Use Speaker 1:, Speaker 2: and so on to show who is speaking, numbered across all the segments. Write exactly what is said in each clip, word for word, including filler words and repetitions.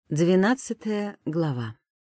Speaker 1: Двенадцатая глава.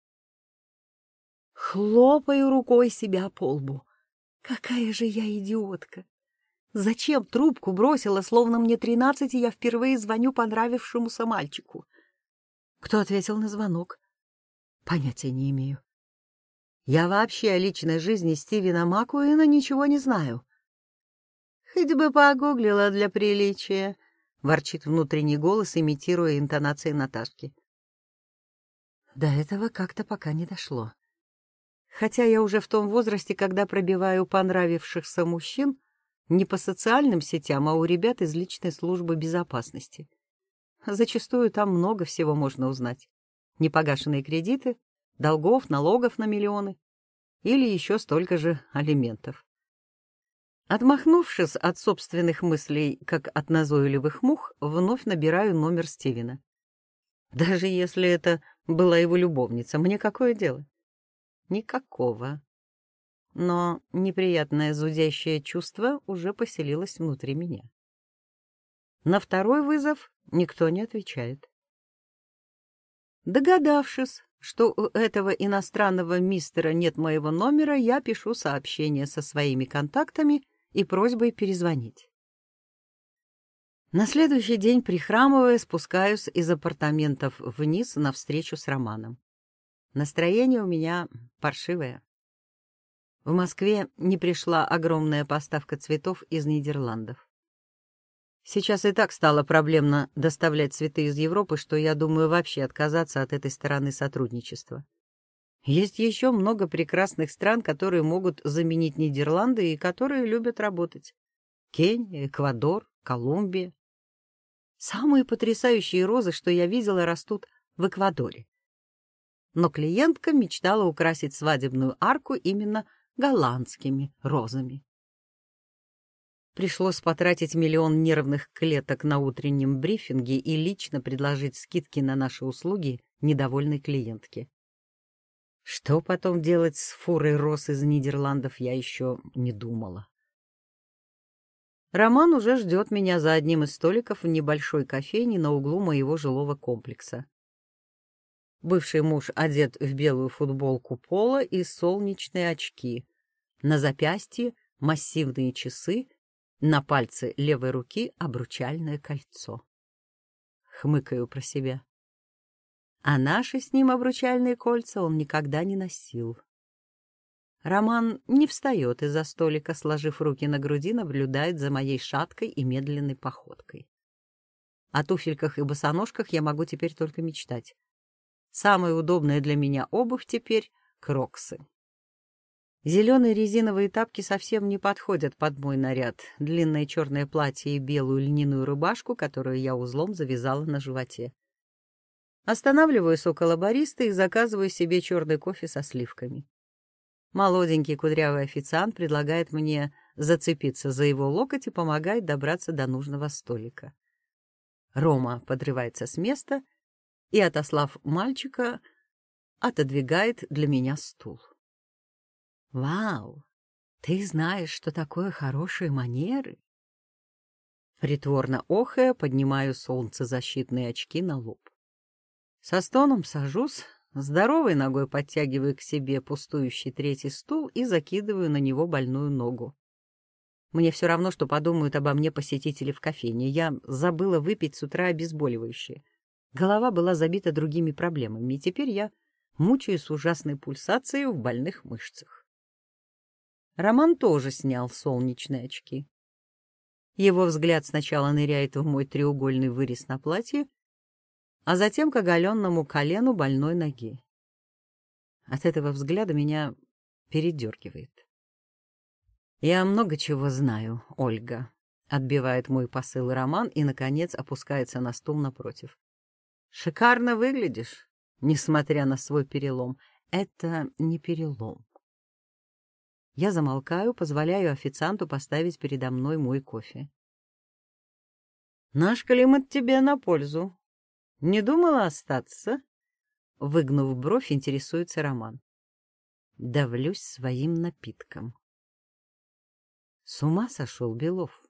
Speaker 1: Хлопаю рукой себя по лбу. Какая же я идиотка! Зачем трубку бросила, словно мне тринадцать, и я впервые звоню понравившемуся мальчику? Кто ответил на звонок? Понятия не имею. Я вообще о личной жизни Стивена Маккуина ничего не знаю. Хоть бы погуглила для приличия, ворчит внутренний голос, имитируя интонации Наташки. До этого как-то пока не дошло. Хотя я уже в том возрасте, когда пробиваю понравившихся мужчин не по социальным сетям, а у ребят из личной службы безопасности. Зачастую там много всего можно узнать. Непогашенные кредиты, долгов, налогов на миллионы или еще столько же алиментов. Отмахнувшись от собственных мыслей, как от назойливых мух, вновь набираю номер Стивена. Даже если это была его любовница, мне какое дело? Никакого. Но неприятное зудящее чувство уже поселилось внутри меня. На второй вызов никто не отвечает. Догадавшись, что у этого иностранного мистера нет моего номера, я пишу сообщение со своими контактами и просьбой перезвонить. На следующий день, прихрамывая, спускаюсь из апартаментов вниз на встречу с Романом. Настроение у меня паршивое. В Москве не пришла огромная поставка цветов из Нидерландов. Сейчас и так стало проблемно доставлять цветы из Европы, что я думаю вообще отказаться от этой стороны сотрудничества. Есть еще много прекрасных стран, которые могут заменить Нидерланды и которые любят работать. Кения, Эквадор, Колумбия. Самые потрясающие розы, что я видела, растут в Эквадоре. Но клиентка мечтала украсить свадебную арку именно голландскими розами. Пришлось потратить миллион нервных клеток на утреннем брифинге и лично предложить скидки на наши услуги недовольной клиентке. Что потом делать с фурой роз из Нидерландов, я еще не думала. Роман уже ждет меня за одним из столиков в небольшой кофейне на углу моего жилого комплекса. Бывший муж одет в белую футболку поло и солнечные очки. На запястье массивные часы, на пальце левой руки обручальное кольцо. Хмыкаю про себя. А наши с ним обручальные кольца он никогда не носил. Роман не встает из-за столика, сложив руки на груди, наблюдает за моей шаткой и медленной походкой. О туфельках и босоножках я могу теперь только мечтать. Самая удобная для меня обувь теперь — кроксы. Зеленые резиновые тапки совсем не подходят под мой наряд, длинное черное платье и белую льняную рубашку, которую я узлом завязала на животе. Останавливаюсь около бариста и заказываю себе черный кофе со сливками. Молоденький кудрявый официант предлагает мне зацепиться за его локоть и помогает добраться до нужного столика. Рома подрывается с места и, отослав мальчика, отодвигает для меня стул. «Вау! Ты знаешь, что такое хорошие манеры?» Притворно охая, поднимаю солнцезащитные очки на лоб. Со стоном сажусь, здоровой ногой подтягиваю к себе пустующий третий стул и закидываю на него больную ногу. Мне все равно, что подумают обо мне посетители в кофейне. Я забыла выпить с утра обезболивающее. Голова была забита другими проблемами, и теперь я мучаюсь ужасной пульсацией в больных мышцах. Роман тоже снял солнечные очки. Его взгляд сначала ныряет в мой треугольный вырез на платье, а затем к оголенному колену больной ноги. От этого взгляда меня передергивает. «Я много чего знаю, Ольга», — отбивает мой посыл Роман и, наконец, опускается на стул напротив. «Шикарно выглядишь, несмотря на свой перелом. Это не перелом». Я замолкаю, позволяю официанту поставить передо мной мой кофе. «Наш климат тебе на пользу. Не думала остаться?» Выгнув бровь, интересуется Роман. Давлюсь своим напитком. С ума сошел Белов.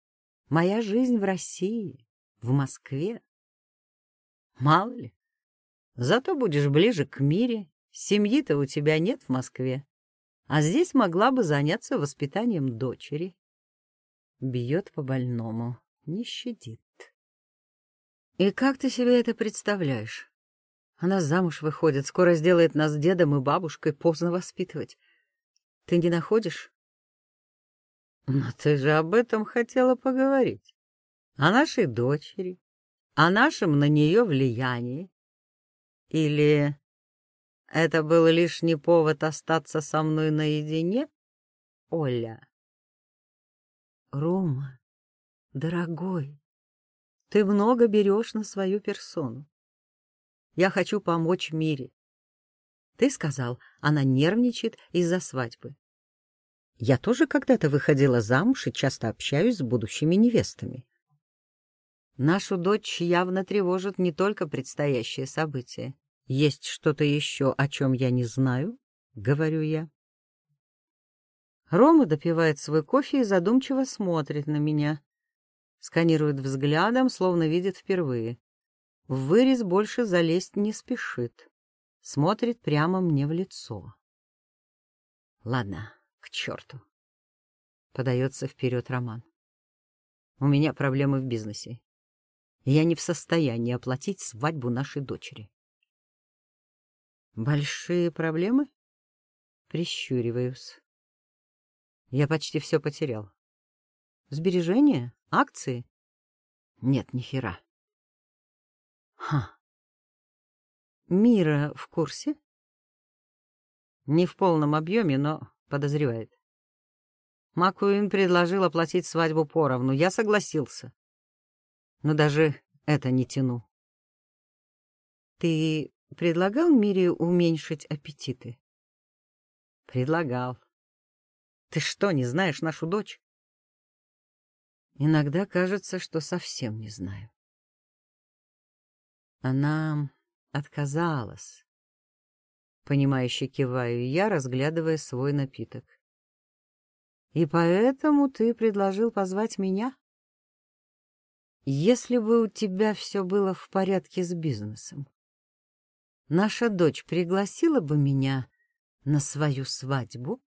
Speaker 1: Моя жизнь в России, в Москве. Мало ли, Зато будешь ближе к Мире. Семьи-то у тебя нет в Москве. А здесь могла бы заняться воспитанием дочери. Бьет по больному, не щадит. И как ты себе это представляешь? Она замуж выходит, скоро сделает нас дедом и бабушкой, поздно воспитывать. Ты не находишь? Но ты же об этом хотела поговорить. О нашей дочери, о нашем на нее влиянии. Или это был лишний повод остаться со мной наедине, Оля? Рома, дорогой, ты много берешь на свою персону. Я хочу помочь Мире. Ты сказал, она нервничает из-за свадьбы. Я тоже когда-то выходила замуж и часто общаюсь с будущими невестами. Нашу дочь явно тревожит не только предстоящее событие. Есть что-то еще, о чем я не знаю, — говорю я. Рома допивает свой кофе и задумчиво смотрит на меня. Сканирует взглядом, словно видит впервые. В вырез больше залезть не спешит. Смотрит прямо мне в лицо. Ладно, к черту. Подается вперед Роман. У меня проблемы в бизнесе. Я не в состоянии оплатить свадьбу нашей дочери. Большие проблемы? Прищуриваюсь. Я почти все потерял. Сбережения? Акции? Нет, ни хера. Ха. Мира в курсе? Не в полном объеме, но подозревает. Маккуин предложил оплатить свадьбу поровну. Я согласился. Но даже это не тяну. Ты предлагал Мире уменьшить аппетиты? Предлагал. Ты что, не знаешь нашу дочь? Иногда кажется, что совсем не знаю. Она отказалась. Понимающе киваю я, разглядывая свой напиток. И поэтому ты предложил позвать меня? Если бы у тебя все было в порядке с бизнесом, наша дочь пригласила бы меня на свою свадьбу?